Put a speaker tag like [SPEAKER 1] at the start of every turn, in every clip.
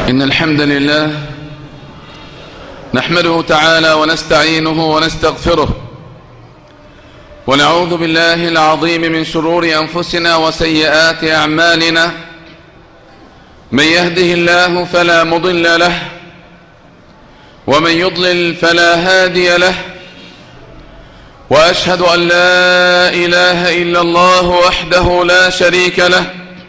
[SPEAKER 1] إن الحمد لله نحمده تعالى ونستعينه ونستغفره ونعوذ بالله العظيم من شرور أنفسنا وسيئات أعمالنا. من يهده الله فلا مضل له ومن يضلل فلا هادي له، وأشهد أن لا إله إلا الله وحده لا شريك له،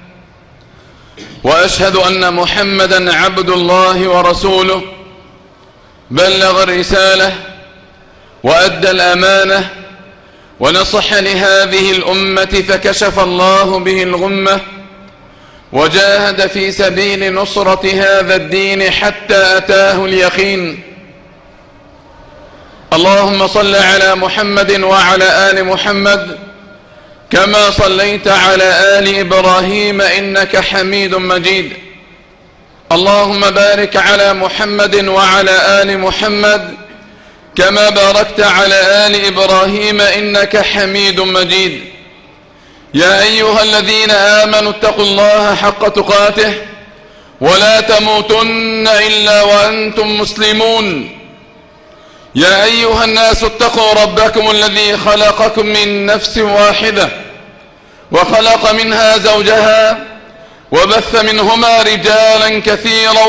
[SPEAKER 1] وأشهد أن محمدا عبد الله ورسوله، بلغ الرسالة وأدى الأمانة ونصح لهذه الأمة فكشف الله به الغمة، وجاهد في سبيل نصرة هذا الدين حتى أتاه اليقين. اللهم صل على محمد وعلى آل محمد كما صليت على آل إبراهيم إنك حميد مجيد. اللهم بارك على محمد وعلى آل محمد كما باركت على آل إبراهيم إنك حميد مجيد. يا أيها الذين آمنوا اتقوا الله حق تقاته ولا تموتن إلا وأنتم مسلمون. يا أيها الناس اتقوا ربكم الذي خلقكم من نفس واحدة وخلق منها زوجها وبث منهما رجالا كثيرا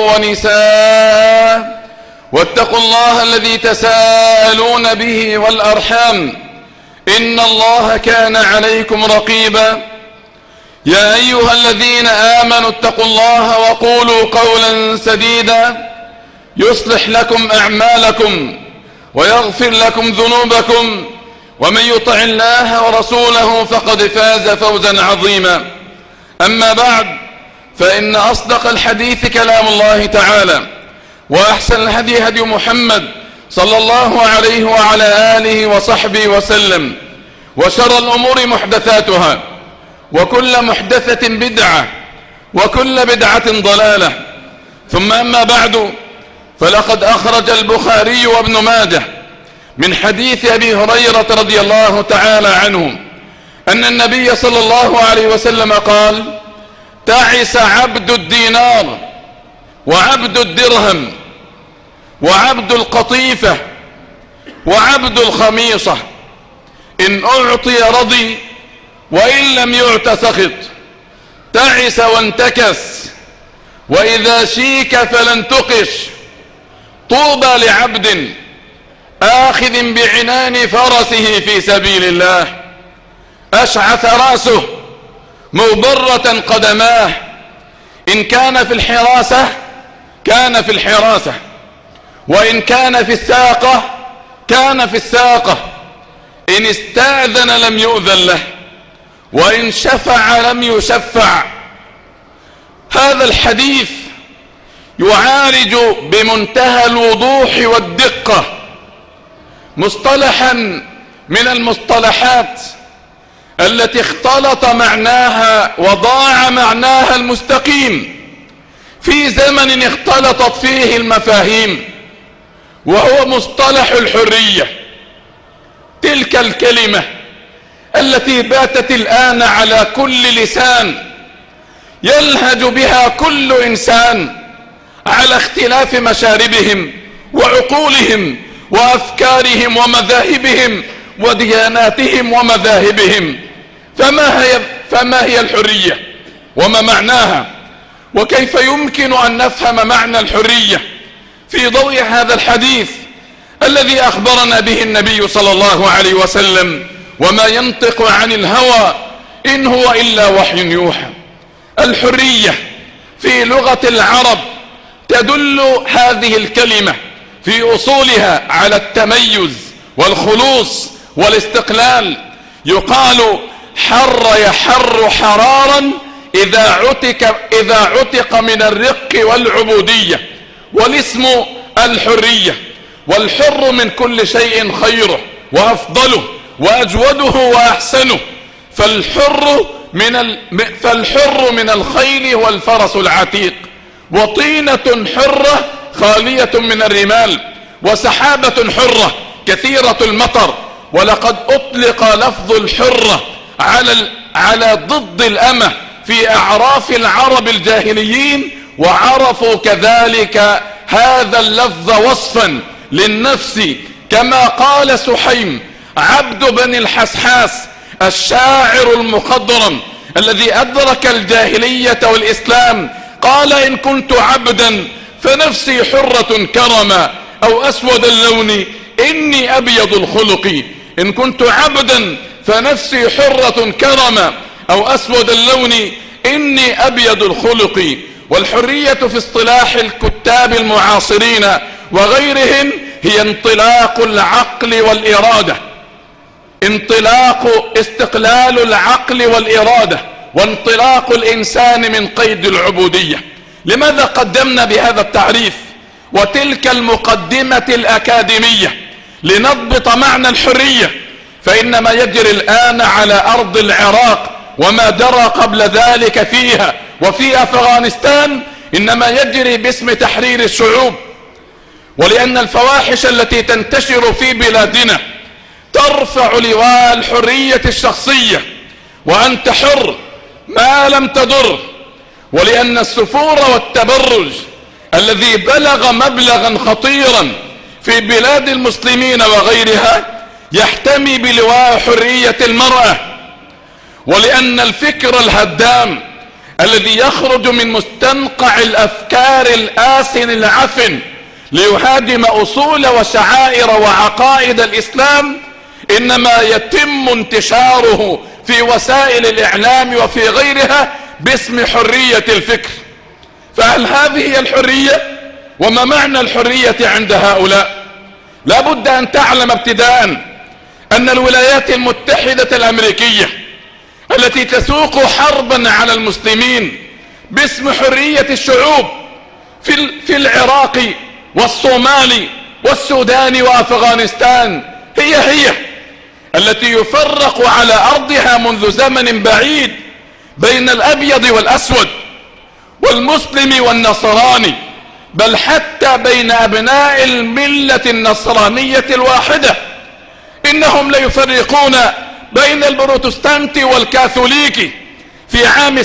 [SPEAKER 1] ونساء، واتقوا الله الذي تساءلون به والأرحام إن الله كان عليكم رقيبا. يا أيها الذين آمنوا اتقوا الله وقولوا قولا سديدا يصلح لكم أعمالكم ويغفر لكم ذنوبكم، ومن يطع الله ورسوله فقد فاز فوزا عظيما. أما بعد، فإن أصدق الحديث كلام الله تعالى، وأحسن الهدي هدي محمد صلى الله عليه وعلى آله وصحبه وسلم، وشر الأمور محدثاتها، وكل محدثة بدعة، وكل بدعة ضلالة. ثم أما بعد، فلقد أخرج البخاري وابن ماجه من حديث أبي هريرة رضي الله تعالى عنه أن النبي صلى الله عليه وسلم قال: تعس عبد الدينار وعبد الدرهم وعبد القطيفة وعبد الخميصة، إن أعطي رضي وإن لم يعط سخط، تعس وانتكس، وإذا شيك فلن تقش. طوبى لعبد آخذ بعنان فرسه في سبيل الله، أشعث راسه مغبرة قدماه، إن كان في الحراسة كان في الحراسة، وإن كان في الساقة كان في الساقة، إن استأذن لم يؤذن له، وإن شفع لم يشفع. هذا الحديث يعالج بمنتهى الوضوح والدقة مصطلحا من المصطلحات التي اختلط معناها وضاع معناها المستقيم في زمن اختلطت فيه المفاهيم، وهو مصطلح الحرية. تلك الكلمة التي باتت الآن على كل لسان يلهج بها كل إنسان على اختلاف مشاربهم وعقولهم وأفكارهم ومذاهبهم ودياناتهم ومذاهبهم. فما هي الحرية وما معناها، وكيف يمكن أن نفهم معنى الحرية في ضوء هذا الحديث الذي أخبرنا به النبي صلى الله عليه وسلم: وما ينطق عن الهوى إن هو إلا وحي يوحى. الحرية في لغة العرب تدل هذه الكلمة في أصولها على التميز والخلوص والاستقلال. يقال حر يحر حرارا إذا عتق من الرق والعبودية، والاسم الحرية. والحر من كل شيء خيره وأفضله وأجوده وأحسنه، فالحر من الخيل والفرس العتيق، وطينة حرة خالية من الرمال، وسحابة حرة كثيرة المطر. ولقد أطلق لفظ الحرة على ضد الأمة في أعراف العرب الجاهليين وعرفوا كذلك هذا اللفظ وصفا للنفس، كما قال سحيم عبد بن الحسحاس الشاعر المخضرم الذي أدرك الجاهلية والإسلام، قال: إن كنت عبدا فنفسي حرة كرما، أو أسود اللون إني أبيض الخلق. إن كنت عبدا فنفسي حرة كرما، أو أسود اللون إني أبيض الخلق. والحرية في اصطلاح الكتاب المعاصرين وغيرهم هي انطلاق العقل والإرادة، استقلال العقل والإرادة، وانطلاق الإنسان من قيد العبودية. لماذا قدمنا بهذا التعريف وتلك المقدمة الأكاديمية؟ لنضبط معنى الحرية، فإن ما يجري الآن على أرض العراق وما جرى قبل ذلك فيها وفي أفغانستان إنما يجري باسم تحرير الشعوب. ولأن الفواحش التي تنتشر في بلادنا ترفع لواء الحرية الشخصية، وأنت حر ما لم تضر. ولأن السفور والتبرج الذي بلغ مبلغا خطيرا في بلاد المسلمين وغيرها يحتمي بلواء حرية المرأة. ولأن الفكر الهدام الذي يخرج من مستنقع الأفكار الآسن العفن ليهاجم أصول وشعائر وعقائد الإسلام إنما يتم انتشاره في وسائل الإعلام وفي غيرها باسم حرية الفكر. فهل هذه هي الحرية؟ وما معنى الحرية عند هؤلاء؟ لا بد أن تعلم ابتداء أن الولايات المتحدة الأمريكية التي تسوق حربا على المسلمين باسم حرية الشعوب في العراق والصومال والسودان وأفغانستان هي التي يفرق على أرضها منذ زمن بعيد بين الأبيض والأسود والمسلم والنصراني، بل حتى بين أبناء الملة النصرانية الواحدة. إنهم ليفرقون بين البروتستانت والكاثوليكي. في عام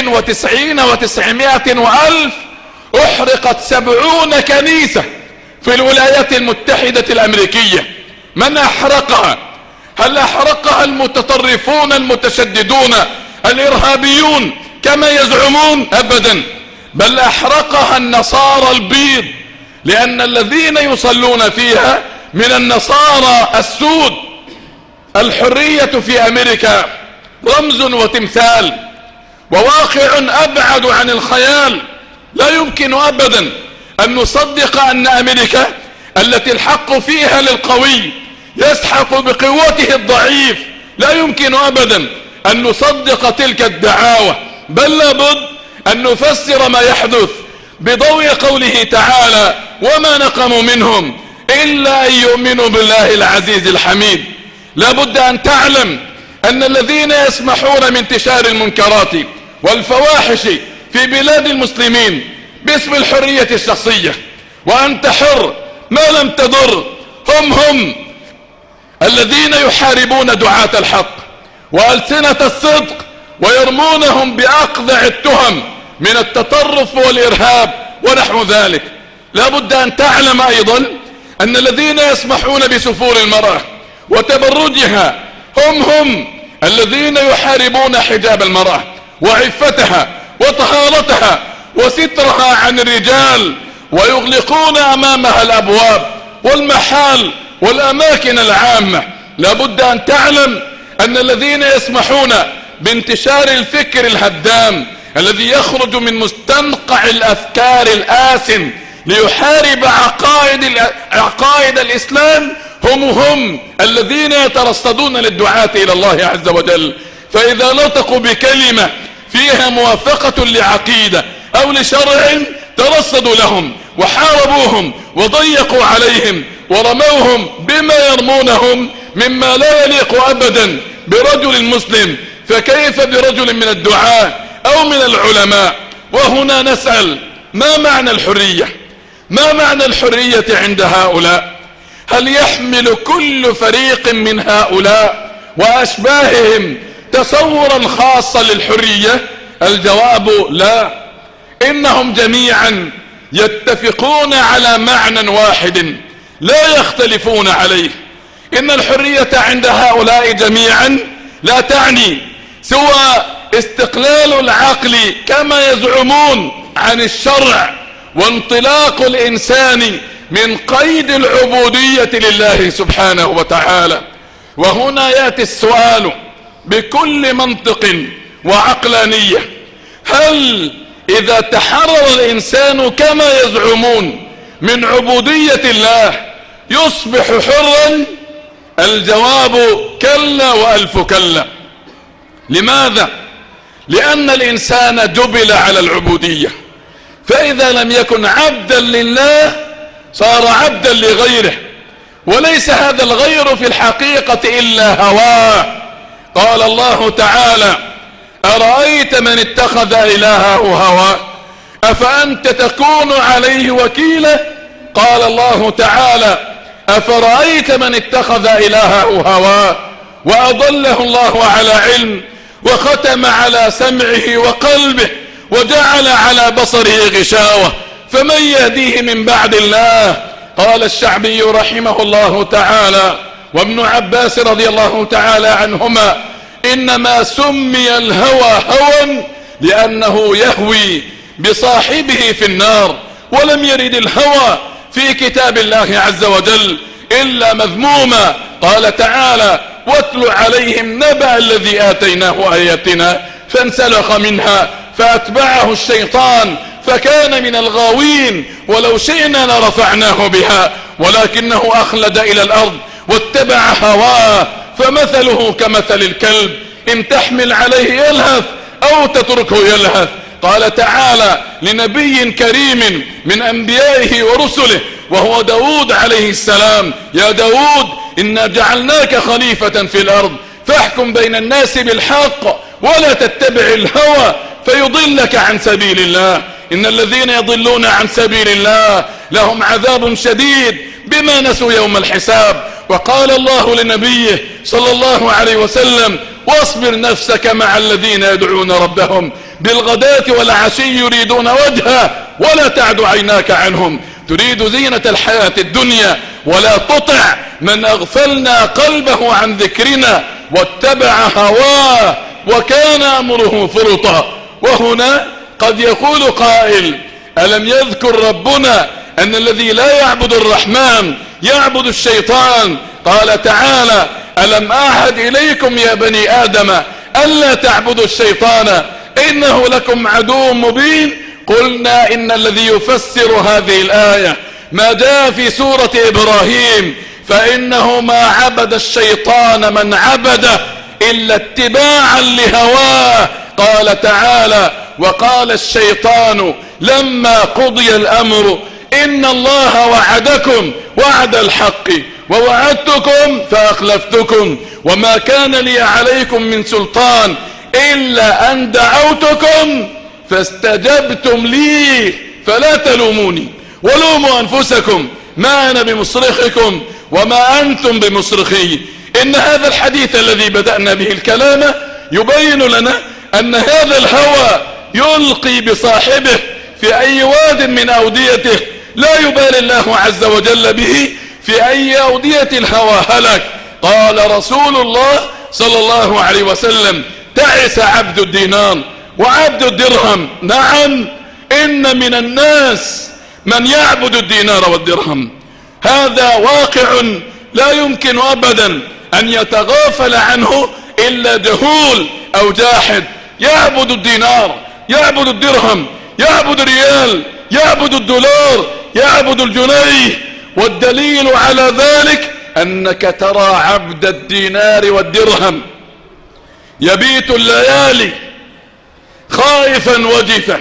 [SPEAKER 1] 97 و900 وألف أحرقت 70 كنيسة في الولايات المتحدة الأمريكية. من أحرقها؟ هل أحرقها المتطرفون المتشددون الإرهابيون كما يزعمون؟ أبدا، بل أحرقها النصارى البيض، لأن الذين يصلون فيها من النصارى السود. الحرية في أمريكا رمز وتمثال وواقع أبعد عن الخيال. لا يمكن أبدا أن نصدق أن أمريكا التي الحق فيها للقوي يسحق بقوته الضعيف، لا يمكن أبدا أن نصدق تلك الدعاوى، بل لابد أن نفسر ما يحدث بضوء قوله تعالى: وما نقموا منهم إلا أن يؤمنوا بالله العزيز الحميد. لابد أن تعلم أن الذين يسمحون من انتشار المنكرات والفواحش في بلاد المسلمين باسم الحرية الشخصية وأنت حر ما لم تضر هم الذين يحاربون دعاة الحق وألسنة الصدق ويرمونهم بأقذع التهم من التطرف والإرهاب ونحو ذلك. لا بد أن تعلم أيضا أن الذين يسمحون بسفور المرأة وتبرجها هم الذين يحاربون حجاب المرأة وعفتها وطهارتها وسترها عن الرجال، ويغلقون أمامها الأبواب والمحال والأماكن العامة. لا بد أن تعلم أن الذين يسمحون بانتشار الفكر الهدام الذي يخرج من مستنقع الأفكار الآسن ليحارب عقائد الإسلام هم الذين يترصدون للدعاة إلى الله عز وجل. فإذا نطقوا بكلمة فيها موافقة لعقيدة أو لشرع ترصدوا لهم وحاربوهم وضيقوا عليهم ورموهم بما يرمونهم مما لا يليق أبدا برجل مسلم، فكيف برجل من الدعاة أو من العلماء؟ وهنا نسأل: ما معنى الحرية؟ ما معنى الحرية عند هؤلاء؟ هل يحمل كل فريق من هؤلاء وأشباههم تصورا خاصا للحرية؟ الجواب لا. إنهم جميعا يتفقون على معنى واحد لا يختلفون عليه. إن الحرية عند هؤلاء جميعا لا تعني سوى استقلال العقل كما يزعمون عن الشرع وانطلاق الإنسان من قيد العبودية لله سبحانه وتعالى. وهنا يأتي السؤال بكل منطق وعقلانية: هل إذا تحرر الإنسان كما يزعمون من عبودية الله يصبح حرا؟ الجواب كلا وألف كلا. لماذا؟ لأن الإنسان جبل على العبودية، فإذا لم يكن عبدا لله صار عبدا لغيره، وليس هذا الغير في الحقيقة إلا هواه. قال الله تعالى: أرأيت من اتخذ إلهه هواه أفأنت تكون عليه وكيلا؟ قال الله تعالى: أفرأيت من اتخذ إلهه هواه وأضله الله على علم وختم على سمعه وقلبه وجعل على بصره غشاوة فمن يهديه من بعد الله؟ قال الشعبي رحمه الله تعالى وابن عباس رضي الله تعالى عنهما: إنما سمي الهوى هوى لأنه يهوي بصاحبه في النار، ولم يرد الهوى في كتاب الله عز وجل إلا مذموما. قال تعالى: واتل عليهم نبأ الذي آتيناه آياتنا فانسلخ منها فأتبعه الشيطان فكان من الغاوين ولو شئنا لرفعناه بها ولكنه أخلد إلى الأرض واتبع هواه فمثله كمثل الكلب إن تحمل عليه يلهث أو تتركه يلهث. قال تعالى لنبي كريم من أنبيائه ورسله وهو داود عليه السلام: يا داود إنا جعلناك خليفة في الأرض فاحكم بين الناس بالحق ولا تتبع الهوى فيضلك عن سبيل الله، إن الذين يضلون عن سبيل الله لهم عذاب شديد بما نسوا يوم الحساب. وقال الله لنبيه صلى الله عليه وسلم: واصبر نفسك مع الذين يدعون ربهم بالغداة والعشي يريدون وجهه ولا تعد عيناك عنهم تريد زينة الحياة الدنيا ولا تطع من أغفلنا قلبه عن ذكرنا واتبع هواه وكان أمره فرطا. وهنا قد يقول قائل: ألم يذكر ربنا أن الذي لا يعبد الرحمن يعبد الشيطان؟ قال تعالى: ألم أعهد إليكم يا بني آدم ألا تعبدوا الشيطان إنه لكم عدو مبين. قلنا إن الذي يفسر هذه الآية ما جاء في سورة إبراهيم: فإنه ما عبد الشيطان من عبده إلا اتباعا لهواه. قال تعالى: وقال الشيطان لما قضي الأمر إن الله وعدكم وعد الحق ووعدتكم فأخلفتكم وما كان لي عليكم من سلطان إلا أن دعوتكم فاستجبتم لي فلا تلوموني ولوموا أنفسكم ما أنا بمصرخكم وما أنتم بمصرخي. إن هذا الحديث الذي بدأنا به الكلام يبين لنا أن هذا الهوى يلقي بصاحبه في أي واد من أوديته لا يبالي الله عز وجل به في أي أودية الهوى هلك. قال رسول الله صلى الله عليه وسلم: تعس عبد الدينار وعبد الدرهم. نعم، إن من الناس من يعبد الدينار والدرهم. هذا واقع لا يمكن أبدا أن يتغافل عنه إلا جهول أو جاحد. يعبد الدينار، يعبد الدرهم، يعبد الريال، يعبد الدولار، يعبد الجنيه. والدليل على ذلك أنك ترى عبد الدينار والدرهم يبيت الليالي خائفا وجفا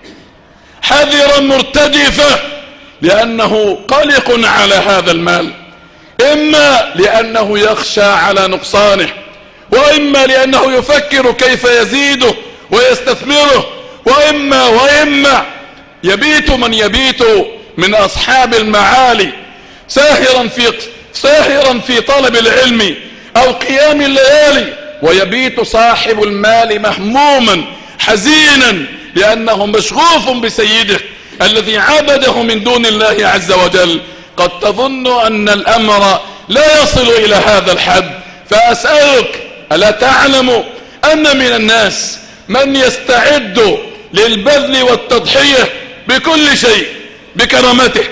[SPEAKER 1] حذرا مرتجفا لأنه قلق على هذا المال، إما لأنه يخشى على نقصانه، وإما لأنه يفكر كيف يزيده ويستثمره، وإما يبيت من يبيت من أصحاب المعالي ساهرا في طلب العلم أو قيام الليالي، ويبيت صاحب المال مهموما حزينا
[SPEAKER 2] لأنه مشغوف بسيده الذي عبده من دون الله عز وجل. قد تظن أن الأمر لا يصل إلى هذا الحد، فأسألك ألا تعلم أن من الناس من يستعد للبذل والتضحية بكل شيء، بكرامته،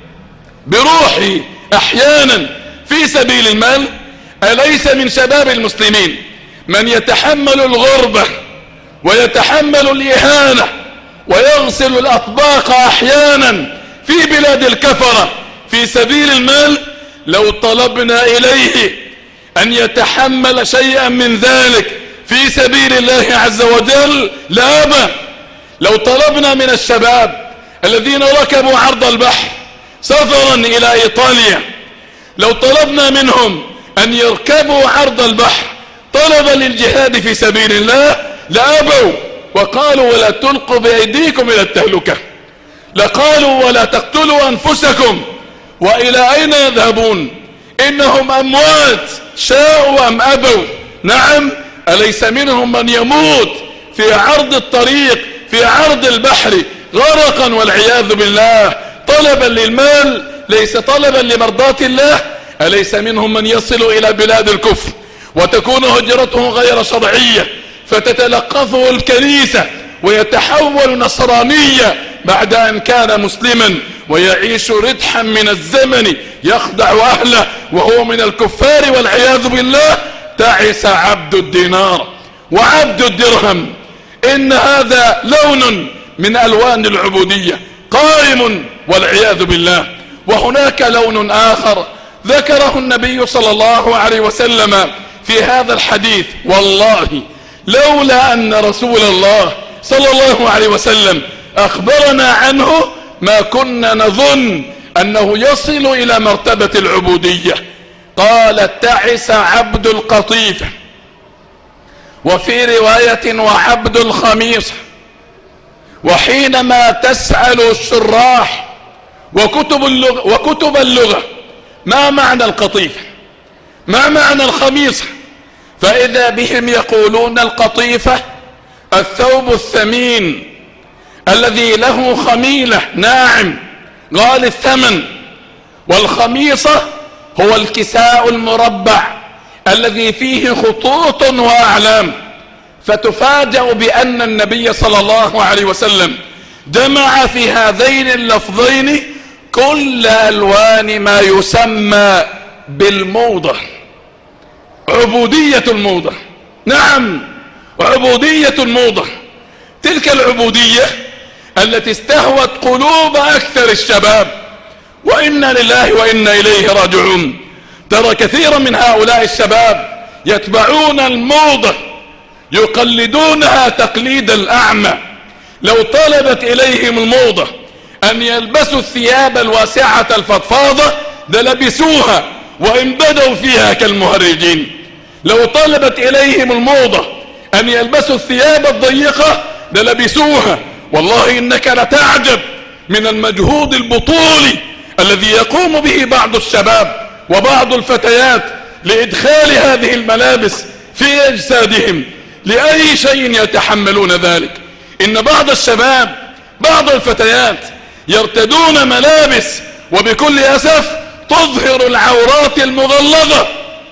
[SPEAKER 2] بروحه، أحيانا في سبيل المال؟ أليس من شباب المسلمين من يتحمل الغربة ويتحمل الإهانة ويغسل الأطباق أحيانا في بلاد الكفرة في سبيل المال؟ لو طلبنا إليه أن يتحمل شيئا من ذلك في سبيل الله عز وجل لأبى. لو طلبنا من الشباب الذين ركبوا عرض البحر سفرا إلى إيطاليا، لو طلبنا منهم أن يركبوا عرض البحر طلبا للجهاد في سبيل الله لأبوا، وقالوا ولا تلقوا بأيديكم إلى التهلكة، لقالوا ولا تقتلوا أنفسكم. وإلى أين يذهبون؟ إنهم أموات شاءوا أم أبوا. نعم، أليس منهم من يموت في عرض الطريق، في عرض البحر، غرقا والعياذ بالله، طلبا للمال ليس طلبا لمرضاة الله؟ أليس منهم من يصل إلى بلاد الكفر وتكون هجرته غير شرعية فتتلقفه الكنيسة ويتحول نصرانية بعد أن كان مسلما، ويعيش ردحا من الزمن يخدع أهله وهو من الكفار والعياذ بالله؟ تعس عبد الدينار وعبد الدرهم. إن هذا لون من ألوان العبودية قائم والعياذ بالله. وهناك لون آخر ذكره النبي صلى الله عليه وسلم في هذا الحديث، والله لولا أن رسول الله صلى الله عليه وسلم أخبرنا عنه ما كنا نظن أنه يصل إلى مرتبة العبودية. قال تعس عبد القطيفة، وفي رواية وعبد الخميصة. وحينما تسأل الشراح وكتب اللغة ما معنى القطيفة، ما معنى الخميصة، فإذا بهم يقولون القطيفة الثوب الثمين الذي له خميلة ناعم غالي الثمن، والخميصة هو الكساء المربع الذي فيه خطوط وأعلام. فتفاجأ بأن النبي صلى الله عليه وسلم جمع في هذين اللفظين كل ألوان ما يسمى بالموضة، عبودية الموضة. نعم، عبودية الموضة، تلك العبودية التي استهوت قلوب أكثر الشباب، وإنا لله وإنا إليه راجعون. ترى كثيرا من هؤلاء الشباب يتبعون الموضة، يقلدونها تقليد الأعمى. لو طلبت إليهم الموضة أن يلبسوا الثياب الواسعة الفضفاضة للبسوها وإن بدوا فيها كالمهرجين. لو طلبت إليهم الموضة أن يلبسوا الثياب الضيقة للبسوها. والله إنك لتعجب من المجهود البطولي الذي يقوم به بعض الشباب وبعض الفتيات لإدخال هذه الملابس في أجسادهم. لأي شيء يتحملون ذلك؟ إن بعض الشباب، بعض الفتيات يرتدون ملابس وبكل أسف تظهر العورات المغلظة،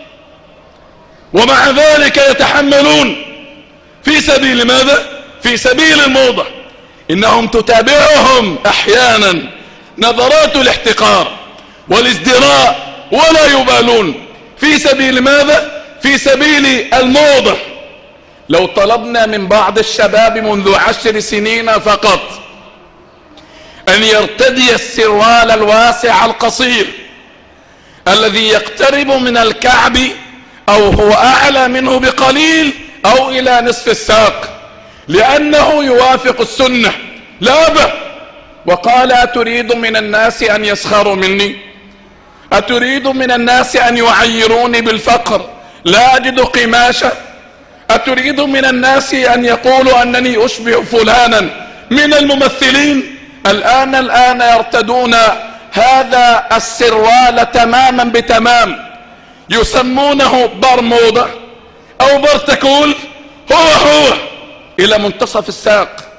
[SPEAKER 2] ومع ذلك يتحملون في سبيل ماذا؟ في سبيل الموضة. إنهم تتابعهم أحيانا نظرات الاحتقار والازدراء ولا يبالون. في سبيل ماذا؟ في سبيل الموضة. لو طلبنا من بعض الشباب منذ 10 سنين فقط أن يرتدي السروال الواسع القصير الذي يقترب من الكعب أو هو أعلى منه بقليل أو إلى نصف الساق لأنه يوافق السنة، لا أبا. وقال أتريد من الناس أن يسخروا مني؟ أتريد من الناس أن يعيروني بالفقر لا أجد قماشة؟ أتريد من الناس أن يقولوا أنني أشبه فلانا من الممثلين؟ الآن يرتدون هذا السروال تماما بتمام، يسمونه برمودا أو برتكول، هو إلى منتصف الساق،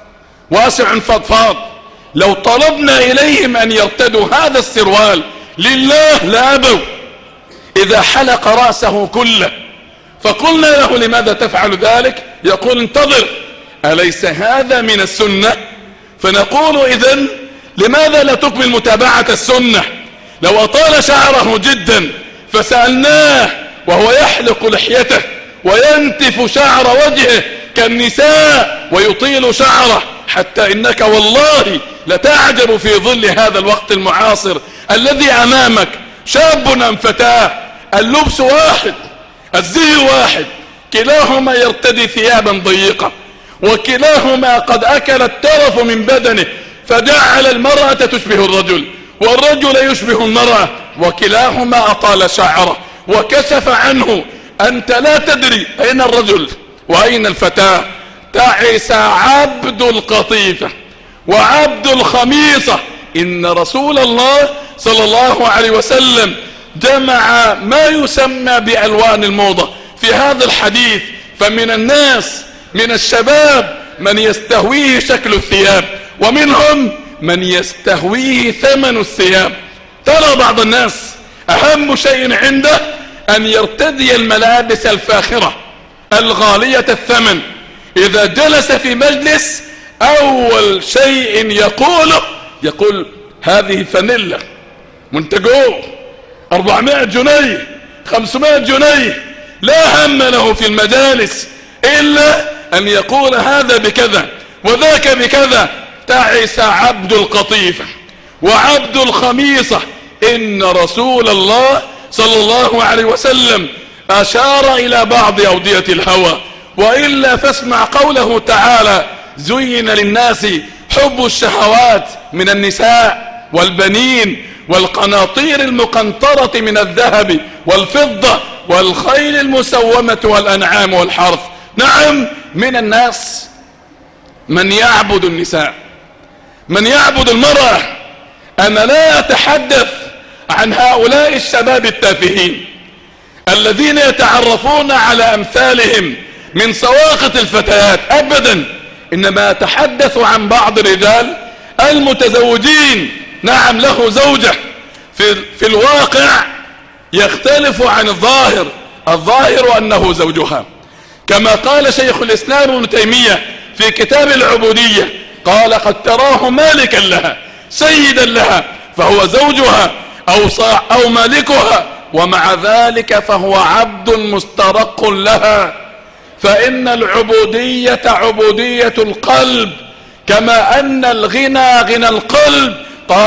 [SPEAKER 2] واسع فضفاض. لو طلبنا إليهم أن يرتدوا هذا السروال لله لأبوا. إذا حلق رأسه كله فقلنا له لماذا تفعل ذلك؟ يقول انتظر، أليس هذا من السنة؟ فنقول إذن لماذا لا تكمل متابعة السنة؟ لو أطال شعره جدا فسألناه وهو يحلق لحيته وينتف شعر وجهه كالنساء ويطيل شعره، حتى إنك والله لتعجب في ظل هذا الوقت المعاصر الذي أمامك، شاب أم فتاة، اللبس واحد، الزي واحد، كلاهما يرتدي ثيابا ضيقة، وكلاهما قد أكل الترف من بدنه فجعل المرأة تشبه الرجل والرجل يشبه المرأة، وكلاهما أطال شعره وكشف عنه. أنت لا تدري أين الرجل وأين الفتاة. تعس عبد القطيفة وعبد الخميصة. إن رسول الله صلى الله عليه وسلم جمع ما يسمى بألوان الموضة في هذا الحديث. فمن الناس من الشباب من يستهويه شكل الثياب، ومنهم من يستهويه ثمن الثياب. ترى بعض الناس أهم شيء عنده أن يرتدي الملابس الفاخرة الغالية الثمن. إذا جلس في مجلس أول شيء يقول هذه فانيلا منتجو 400 جنيه 500 جنيه. لا هم له في المجالس إلا أن يقول هذا بكذا وذاك بكذا. تعس عبد القطيفة وعبد الخميصة. إن رسول الله صلى الله عليه وسلم أشار إلى بعض أودية الهوى، وإلا فاسمع قوله تعالى: زين للناس حب الشهوات من النساء والبنين والقناطير المقنطرة من الذهب والفضة والخيل المسومة والأنعام والحرث. نعم، من الناس من يعبد النساء، من يعبد المرأة. أنا لا أتحدث عن هؤلاء الشباب التافهين الذين يتعرفون على أمثالهم من سواقط الفتيات أبدا، إنما أتحدث عن بعض الرجال المتزوجين. نعم، له زوجة في الواقع يختلف عن الظاهر. الظاهر أنه زوجها، كما قال شيخ الإسلام ابن تيمية في كتاب العبودية، قال: قد تراه مالكا لها سيدا لها فهو زوجها أو مالكها، ومع ذلك فهو عبد مسترق لها. فإن العبودية عبودية القلب، كما أن الغنى غنى القلب.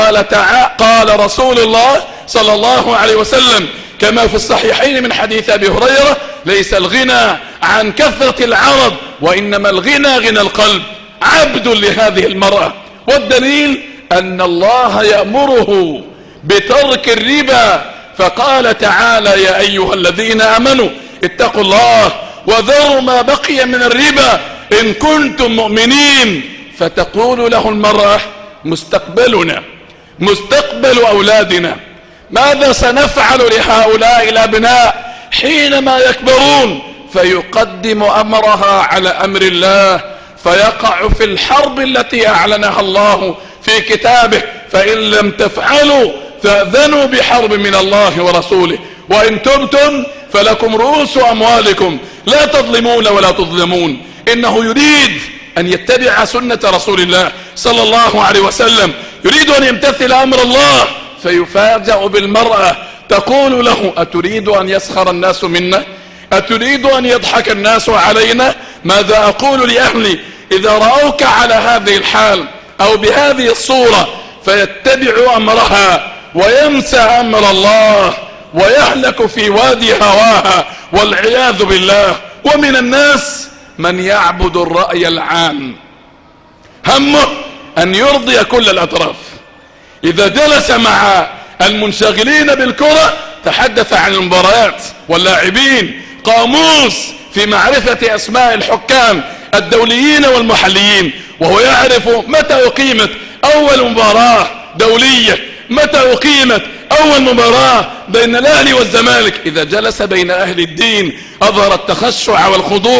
[SPEAKER 2] قال رسول الله صلى الله عليه وسلم كما في الصحيحين من حديث أبي هريرة: ليس الغنى عن كثرة العرض وإنما الغنى غنى القلب. عبد لهذه المرأة. والدليل أن الله يأمره بترك الربا، فقال تعالى: يا أيها الذين آمنوا اتقوا الله وذروا ما بقي من الربا إن كنتم مؤمنين. فتقول له المرأة: مستقبلنا، مستقبل أولادنا، ماذا سنفعل لهؤلاء الأبناء حينما يكبرون؟ فيقدم أمرها على أمر الله، فيقع في الحرب التي أعلنها الله في كتابه: فإن لم تفعلوا فأذنوا بحرب من الله ورسوله وإن تبتم فلكم رؤوس أموالكم لا تظلمون ولا تظلمون. إنه يريد أن يتبع سنة رسول الله صلى الله عليه وسلم، يريد أن يمتثل أمر الله، فيفاجأ بالمرأة تقول له: أتريد أن يسخر الناس منا؟ أتريد أن يضحك الناس علينا؟ ماذا أقول لأهلي إذا رأوك على هذه الحال أو بهذه الصورة؟ فيتبع أمرها وينسى أمر الله ويهلك في وادي هواها والعياذ بالله. ومن الناس من يعبد الرأي العام، همه أن يرضي كل الأطراف. إذا جلس مع المنشغلين بالكرة تحدث عن المباريات واللاعبين، قاموس في معرفة أسماء الحكام الدوليين والمحليين، وهو يعرف متى أقيمت أول مباراة دولية، متى أقيمت أول مباراة بين الأهلي والزمالك. إذا جلس بين أهل الدين أظهر التخشع والخضوع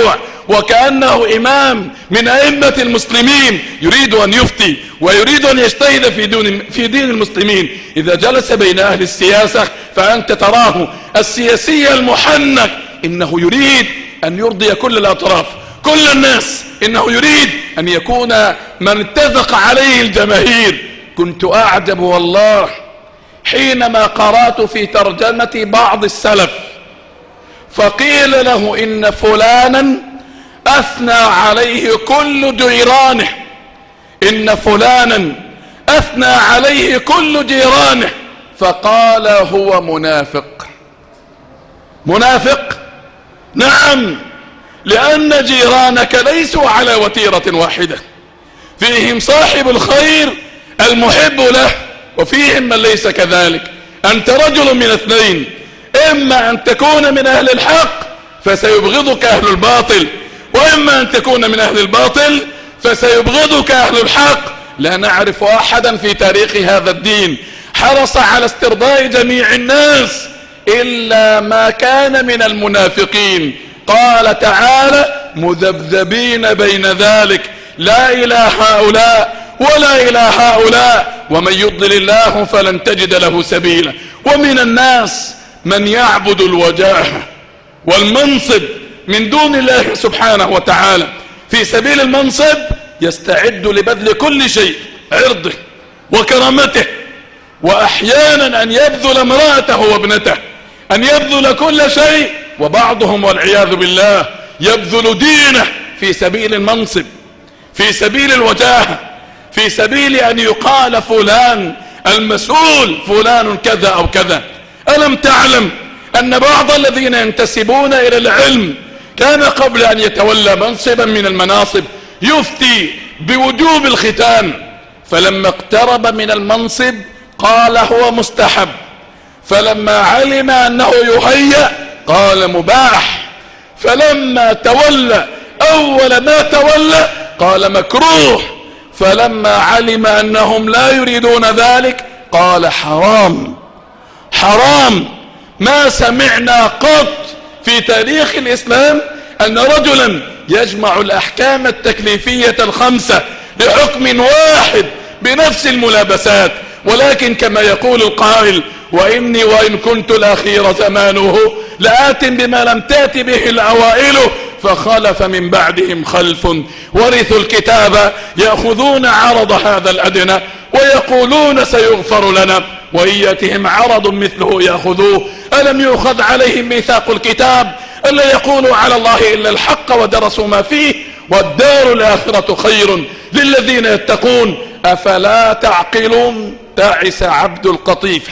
[SPEAKER 2] وكأنه إمام من أئمة المسلمين يريد أن يفتي ويريد أن يجتهد في دين المسلمين. إذا جلس بين أهل السياسة فأنت تراه السياسي المحنك إنه يريد أن يرضي كل الأطراف كل الناس، إنه يريد أن يكون من اتفق عليه الجماهير. كنت أعجب والله حينما قرأت في ترجمة بعض السلف فقيل له إن فلانا أثنى عليه كل جيرانه، إن فلانا أثنى عليه كل جيرانه، فقال هو منافق. منافق؟ نعم، لأن جيرانك ليسوا على وتيرة واحدة، فيهم صاحب الخير المحب له وفيهم من ليس كذلك. أنت رجل من اثنين، إما أن تكون من أهل الحق فسيبغضك أهل الباطل، وإما أن تكون من أهل الباطل فسيبغضك أهل الحق. لا نعرف أحدا في تاريخ هذا الدين حرص على استرضاء جميع الناس إلا ما كان من المنافقين. قال تعالى مذبذبين بين ذلك لا إلى هؤلاء ولا إلى هؤلاء ومن يضلل الله فلن تجد له سبيلا. ومن الناس من يعبد الوجاهة والمنصب من دون الله سبحانه وتعالى، في سبيل المنصب يستعد لبذل كل شيء، عرضه وكرامته، وأحيانا أن يبذل امرأته وابنته، أن يبذل كل شيء. وبعضهم والعياذ بالله يبذل دينه في سبيل المنصب، في سبيل الوجاهة، في سبيل أن يقال فلان المسؤول، فلان كذا أو كذا. ألم تعلم أن بعض الذين ينتسبون إلى العلم كان قبل أن يتولى منصبا من المناصب يفتي بوجوب الختان، فلما اقترب من المنصب قال هو مستحب، فلما علم أنه يهيأ قال مباح، فلما تولى أول ما تولى قال مكروه، فلما علم أنهم لا يريدون ذلك قال حرام. حرام. ما سمعنا قط في تاريخ الإسلام أن رجلا يجمع الأحكام التكليفية الخمسة لحكم واحد بنفس الملابسات، ولكن كما يقول القائل وإني وإن كنت الأخير زمانه لآت بما لم تأت به الأوائل فخلف من بعدهم خلف ورثوا الكتاب يأخذون عرض هذا الأدنى ويقولون سيغفر لنا وإن يأتهم عرض مثله يأخذوه. ألم يؤخذ عليهم ميثاق الكتاب ألا يقولوا على الله إلا الحق ودرسوا ما فيه والدار الآخرة خير للذين يتقون أفلا تعقلون. تعس عبد القطيفة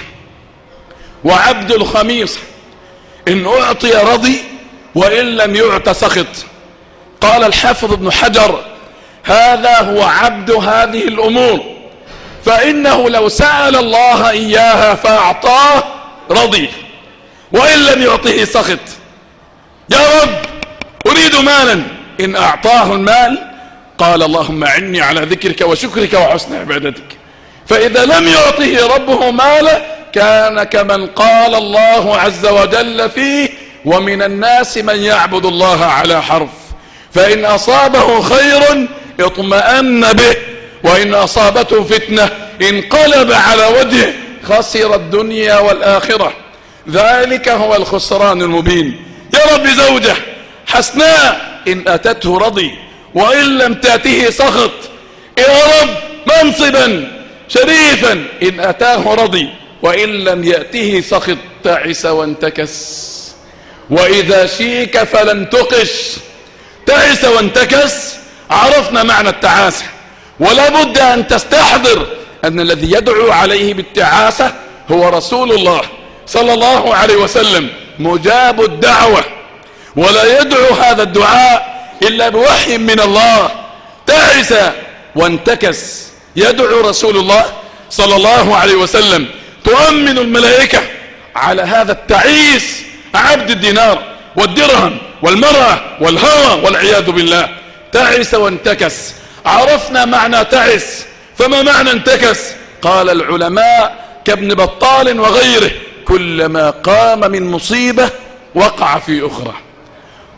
[SPEAKER 2] وعبد الخميصة إن أعطي رضي وإن لم يعط سخط. قال الحافظ ابن حجر هذا هو عبد هذه الأمور، فإنه لو سأل الله إياها فأعطاه رضي وإن لم يعطه سخط. يا رب أريد مالا، إن أعطاه المال قال اللهم أعني على ذكرك وشكرك وحسن عبادتك. فإذا لم يعطه ربه مالا كان كمن قال الله عز وجل فيه ومن الناس من يعبد الله على حرف، فإن أصابه خير اطمأن به وإن أصابته فتنة انقلب على وجهه خسر الدنيا والآخرة. ذلك هو الخسران المبين. يا رب زوجة حسناء إن أتته رضي وإن لم تأته سخط. يا رب منصبا شريفا إن أتاه رضي وإن لم يأته سخط. تعس وانتكس. وإذا شيك فلن تقش. تعس وانتكس. عرفنا معنى التعاسة، ولا بد أن تستحضر أن الذي يدعو عليه بالتعاسة هو رسول الله صلى الله عليه وسلم مجاب الدعوة، ولا يدعو هذا الدعاء إلا بوحي من الله. تعس وانتكس. يدعو رسول الله صلى الله عليه وسلم تؤمن الملائكة على هذا التعيس عبد الدينار والدرهم والمرأة والهوى والعياذ بالله. تعس وانتكس. عرفنا معنى تعس، فما معنى انتكس؟ قال العلماء كابن بطال وغيره كلما قام من مصيبة وقع في أخرى،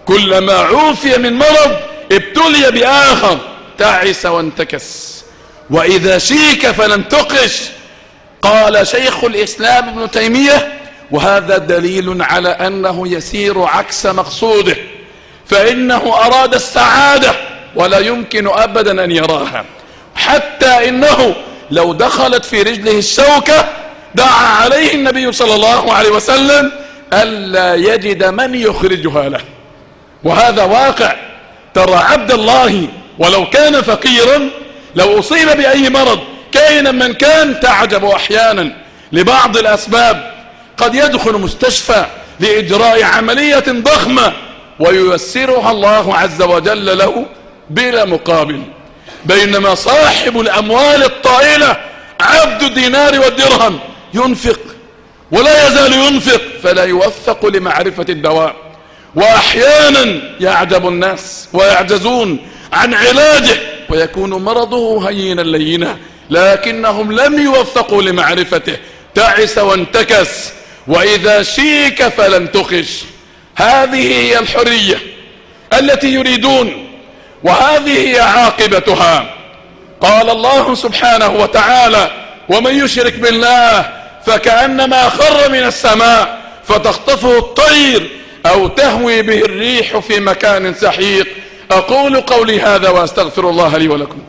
[SPEAKER 2] كلما عوفي من مرض ابتلي بآخر، تعس وانتكس. وإذا شيك فلم تقش. قال شيخ الإسلام ابن تيمية: وهذا دليل على أنه يسير عكس مقصوده، فإنه أراد السعادة ولا يمكن أبدا أن يراها، حتى إنه لو دخلت في رجله الشوكة دعا عليه النبي صلى الله عليه وسلم ألا يجد من يخرجها له. وهذا واقع. ترى عبد الله ولو كان فقيرا لو أصيب بأي مرض كائنا من كان تعجب أحيانا لبعض الأسباب، قد يدخل مستشفى لإجراء عملية ضخمة وييسرها الله عز وجل له بلا مقابل، بينما صاحب الأموال الطائلة عبد الدينار والدرهم ينفق ولا يزال ينفق فلا يوفق لمعرفة الدواء، وأحيانا يعجب الناس ويعجزون عن علاجه ويكون مرضه هينا لينا، لكنهم لم يوفقوا لمعرفته. تعس وانتكس. وإذا شيك فلم تخش. هذه هي الحرية التي يريدون، وهذه هي عاقبتها. قال الله سبحانه وتعالى: ومن يشرك بالله فكأنما خر من السماء فتخطفه الطير أو تهوي به الريح في مكان سحيق. أقول قولي هذا وأستغفر الله لي ولكم.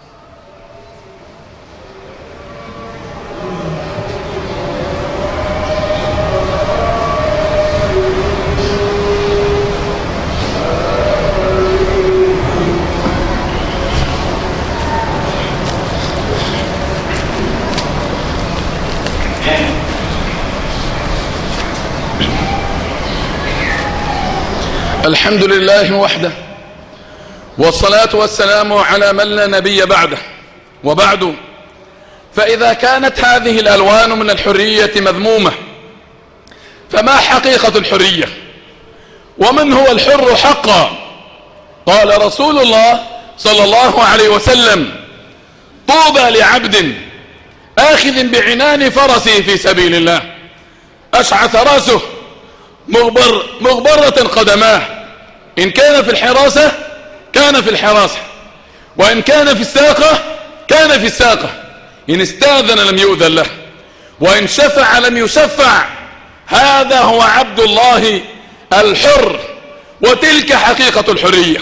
[SPEAKER 2] الحمد لله وحده، والصلاة والسلام على من لا نبي بعده. وبعد، فإذا كانت هذه الألوان من الحرية مذمومة، فما حقيقة الحرية؟ ومن هو الحر حقا؟ قال رسول الله صلى الله عليه وسلم: طوبى لعبد آخذ بعنان فرسه في سبيل الله، أشعث راسه مغبرة قدماه، إن كان في الحراسة كان في الحراسة، وإن كان في الساقة كان في الساقة، إن استاذن لم يؤذن له، وإن شفع لم يشفع. هذا هو عبد الله الحر، وتلك حقيقة الحرية.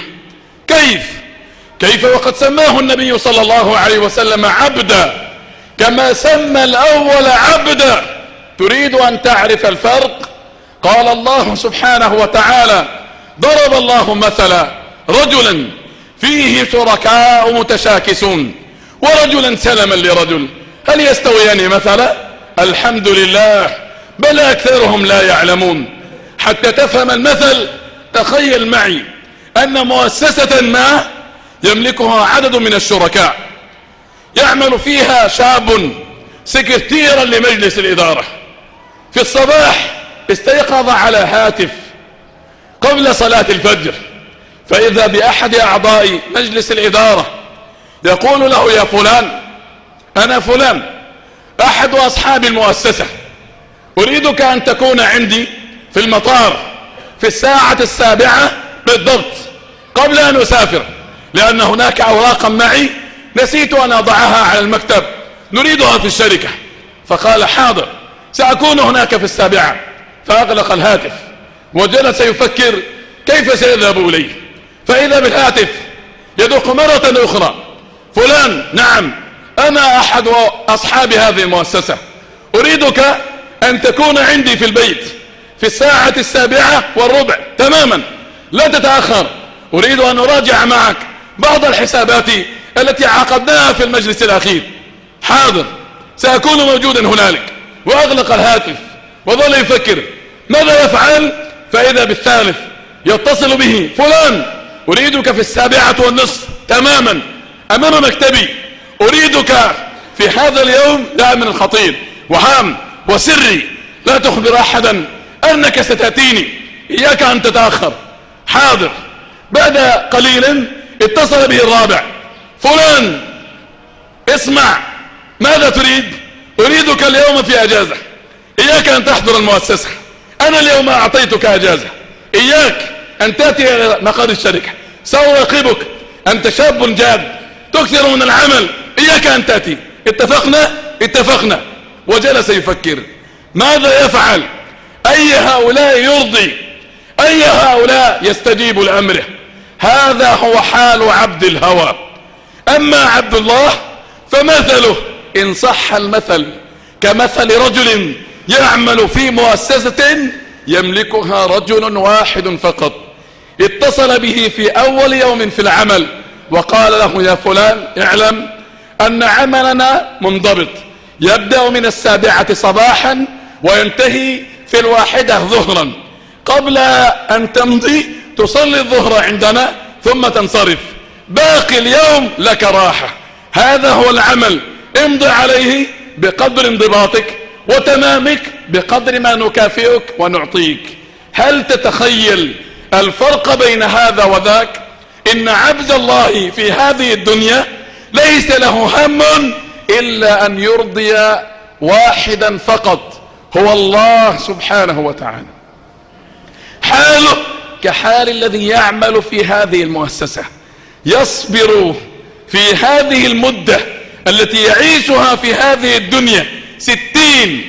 [SPEAKER 2] كيف وقد سماه النبي صلى الله عليه وسلم عبدا، كما سمى الأول عبدا. تريد أن تعرف الفرق؟ قال الله سبحانه وتعالى: ضرب الله مثلا رجلا فيه شركاء متشاكسون ورجلا سلما لرجل، هل يستويان مثلا؟ الحمد لله، بل أكثرهم لا يعلمون. حتى تفهم المثل، تخيل معي أن مؤسسة ما يملكها عدد من الشركاء، يعمل فيها شاب سكرتيرا لمجلس الإدارة. في الصباح استيقظ على هاتف قبل صلاة الفجر، فإذا بأحد أعضاء مجلس الإدارة يقول له: يا فلان، أنا فلان أحد أصحاب المؤسسة، أريدك أن تكون عندي في المطار في 7:00 بالضبط قبل أن أسافر، لأن هناك أوراقا معي نسيت أن أضعها على المكتب، نريدها في الشركة. فقال: حاضر، سأكون هناك في 7:00. فأغلق الهاتف وجلس يفكر كيف سيذهب إليه، فإذا بالهاتف يدق مرة أخرى: فلان، نعم، أنا أحد أصحاب هذه المؤسسة، أريدك أن تكون عندي في البيت في 7:15 تماما، لا تتأخر، أريد أن أراجع معك بعض الحسابات التي عقدناها في المجلس الأخير. حاضر، سأكون موجودا هنالك. وأغلق الهاتف وظل يفكر ماذا يفعل، فإذا بالثالث يتصل به: فلان، أريدك في 7:15 تماما أمام مكتبي، أريدك في هذا اليوم، لا من الخطير وهام وسري، لا تخبر أحدا أنك ستأتيني، إياك أن تتأخر. حاضر. بعد قليل اتصل به الرابع: فلان، اسمع، ماذا تريد؟ أريدك اليوم في أجازة، إياك أن تحضر المؤسسة، أنا اليوم أعطيتك أجازة، إياك أن تأتي إلى مقر الشركة، سأراقبك، أنت شاب جاد تكثر من العمل، إياك أن تأتي. اتفقنا. وجلس يفكر ماذا يفعل، أي هؤلاء يرضي، أي هؤلاء يستجيب لأمره. هذا هو حال عبد الهوى. أما عبد الله فمثله إن صح المثل كمثل رجل يعمل في مؤسسة يملكها رجل واحد فقط، اتصل به في أول يوم في العمل وقال له يا فلان اعلم أن عملنا منضبط، يبدأ من 7 صباحا وينتهي في 1 ظهرا، قبل أن تمضي تصلي الظهر عندنا ثم تنصرف، باقي اليوم لك راحة. هذا هو العمل، امضي عليه بقدر انضباطك وتمامك بقدر ما نكافئك ونعطيك. هل تتخيل الفرق بين هذا وذاك؟ إن عبد الله في هذه الدنيا ليس له هم إلا أن يرضي واحدا فقط، هو الله سبحانه وتعالى. حاله كحال الذي يعمل في هذه المؤسسة، يصبر في هذه المدة التي يعيشها في هذه الدنيا 60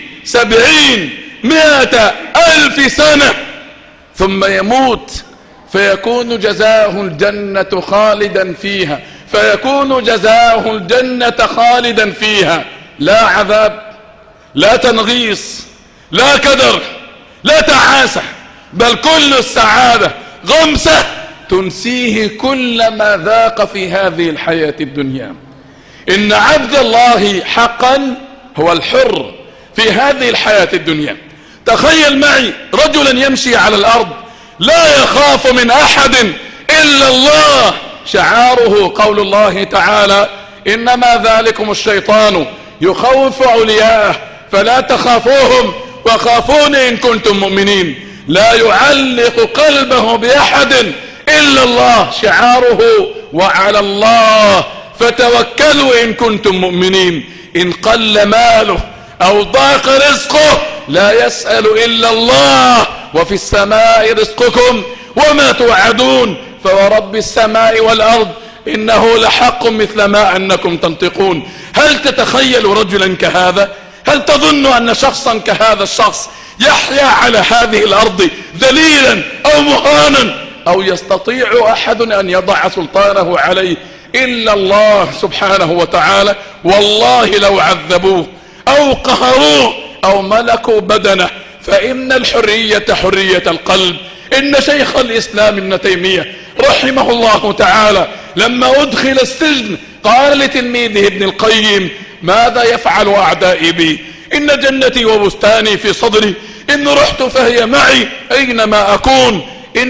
[SPEAKER 2] 70 100 ألف سنة، ثم يموت فيكون جزاؤه الجنة خالدا فيها، فيكون جزاؤه الجنة خالدا فيها، لا عذاب، لا تنغيص، لا كدر، لا تعاسة، بل كل السعادة، غمسة تنسيه كل ما ذاق في هذه الحياة الدنيا. إن عبد الله حقا هو الحر في هذه الحياة الدنيا. تخيل معي رجلا يمشي على الأرض لا يخاف من أحد إلا الله، شعاره قول الله تعالى إنما ذلكم الشيطان يخوف أولياءه فلا تخافوهم وخافون إن كنتم مؤمنين، لا يعلق قلبه بأحد إلا الله، شعاره وعلى الله فتوكلوا إن كنتم مؤمنين. إن قل ماله أو ضاق رزقه لا يسأل إلا الله، وفي السماء رزقكم وما توعدون فورب السماء والأرض إنه لحق مثل ما أنكم تنطقون. هل تتخيل رجلا كهذا؟ هل تظن أن شخصا كهذا الشخص يحيا على هذه الأرض ذليلا أو مهانا، أو يستطيع أحد أن يضع سلطانه عليه إلا الله سبحانه وتعالى؟ والله لو عذبوه أو قهروه أو ملكوا بدنه فإن الحرية حرية القلب. إن شيخ الإسلام ابن تيمية رحمه الله تعالى لما أدخل السجن قال لتلميذه ابن القيم ماذا يفعل أعدائي بي؟ إن جنتي وبستاني في صدري، إن رحت فهي معي أينما أكون،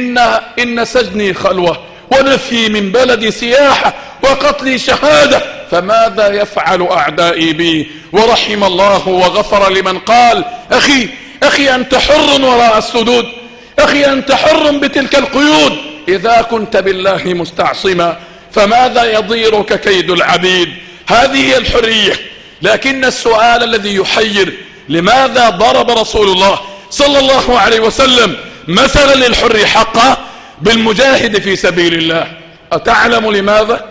[SPEAKER 2] إن سجني خلوة ونفي من بلدي سياحة وقتلي شهادة، فماذا يفعل أعدائي بي؟ ورحم الله وغفر لمن قال أخي أنت حر وراء السدود، أخي أنت حر بتلك القيود، إذا كنت بالله مستعصما فماذا يضيرك كيد العبيد؟ هذه الحرية. لكن السؤال الذي يحير لماذا ضرب رسول الله صلى الله عليه وسلم مثلا للحر حقا بالمجاهد في سبيل الله؟ أتعلم لماذا؟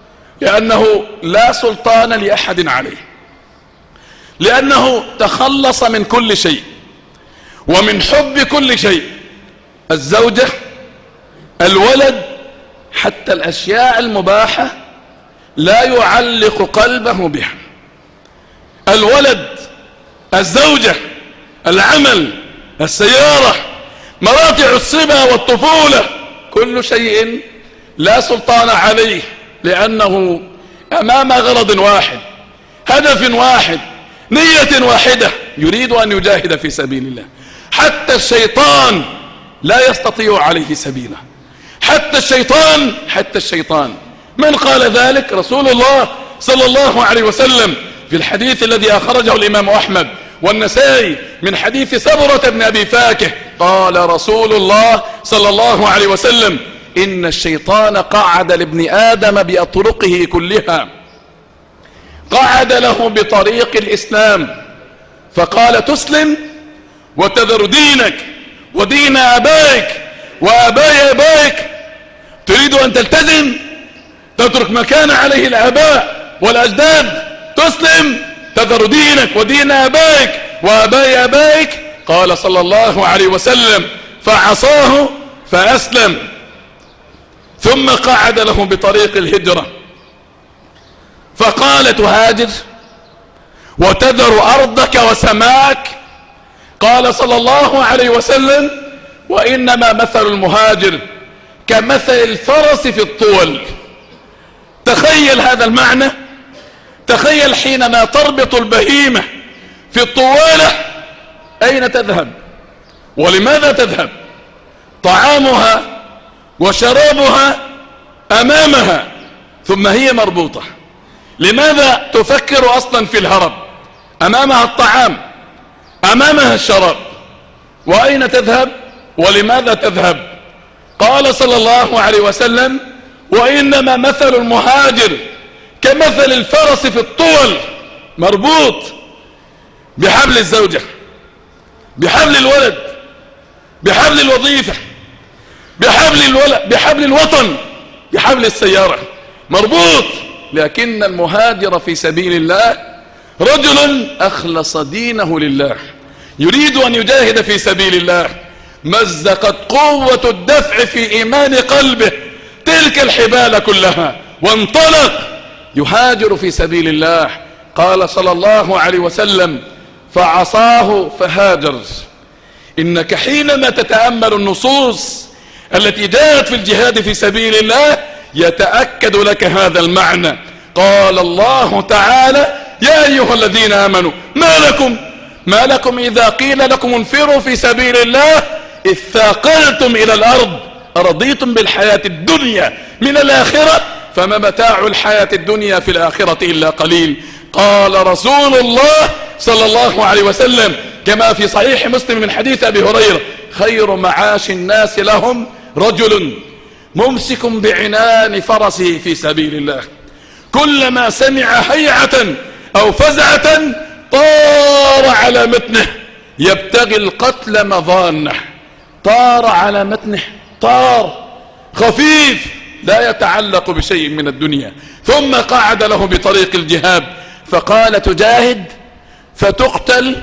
[SPEAKER 2] لأنه لا سلطان لأحد عليه، لأنه تخلص من كل شيء ومن حب كل شيء، الزوجة، الولد، حتى الأشياء المباحة لا يعلق قلبه بها. الولد، الزوجة، العمل، السيارة، مراتع الصبا والطفولة، كل شيء لا سلطان عليه، لأنه أمام غرض واحد، هدف واحد، نية واحدة، يريد أن يجاهد في سبيل الله. حتى الشيطان لا يستطيع عليه سبيله، حتى الشيطان. من قال ذلك؟ رسول الله صلى الله عليه وسلم في الحديث الذي أخرجه الإمام أحمد والنسائي من حديث سبرة بن أبي فاكه، قال رسول الله صلى الله عليه وسلم إن الشيطان قعد لابن آدم بأطرقه كلها، قعد له بطريق الإسلام فقال تسلم وتذر دينك ودين أبائك وآباء آبائك، تريد أن تلتزم تترك ما كان عليه الآباء والأجداد، تسلم تذر دينك ودين آبائك وآباء آبائك. قال صلى الله عليه وسلم: فعصاه فأسلم. ثم قعد له بطريق الهجرة فقال: تهاجر وتذر أرضك وسماك؟ قال صلى الله عليه وسلم: وإنما مثل المهاجر كمثل الفرس في الطول. تخيل هذا المعنى، تخيل حينما تربط البهيمة في الطوالة أين تذهب ولماذا تذهب؟ طعامها وشرابها أمامها ثم هي مربوطة. لماذا تفكر أصلا في الهرب؟ أمامها الطعام، أمامها الشراب، وأين تذهب ولماذا تذهب؟ قال صلى الله عليه وسلم: وإنما مثل المهاجر كمثل الفرس في الطول، مربوط بحبل الزوجة، بحبل الولد، بحبل الوظيفة، بحبل الوطن، بحبل السيارة، مربوط. لكن المهاجر في سبيل الله رجل أخلص دينه لله، يريد أن يجاهد في سبيل الله، مزقت قوة الدفع في إيمان قلبه تلك الحبال كلها وانطلق يهاجر في سبيل الله. قال صلى الله عليه وسلم: فعصاه فهاجر. إنك حينما تتأمل النصوص التي جاءت في الجهاد في سبيل الله يتأكد لك هذا المعنى. قال الله تعالى: يا أيها الذين آمنوا ما لكم إذا قيل لكم انفروا في سبيل الله إذ ثاقلتم إلى الأرض أرضيتم بالحياة الدنيا من الآخرة فما متاع الحياة الدنيا في الآخرة إلا قليل. قال رسول الله صلى الله عليه وسلم كما في صحيح مسلم من حديث أبي هريرة: خير معاش الناس لهم رجل ممسك بعنان فرسه في سبيل الله، كلما سمع هيعة أو فزعة طار على متنه يبتغي القتل مظانه. طار على متنه، طار خفيف لا يتعلق بشيء من الدنيا. ثم قعد له بطريق الجهاد فقال: تجاهد فتقتل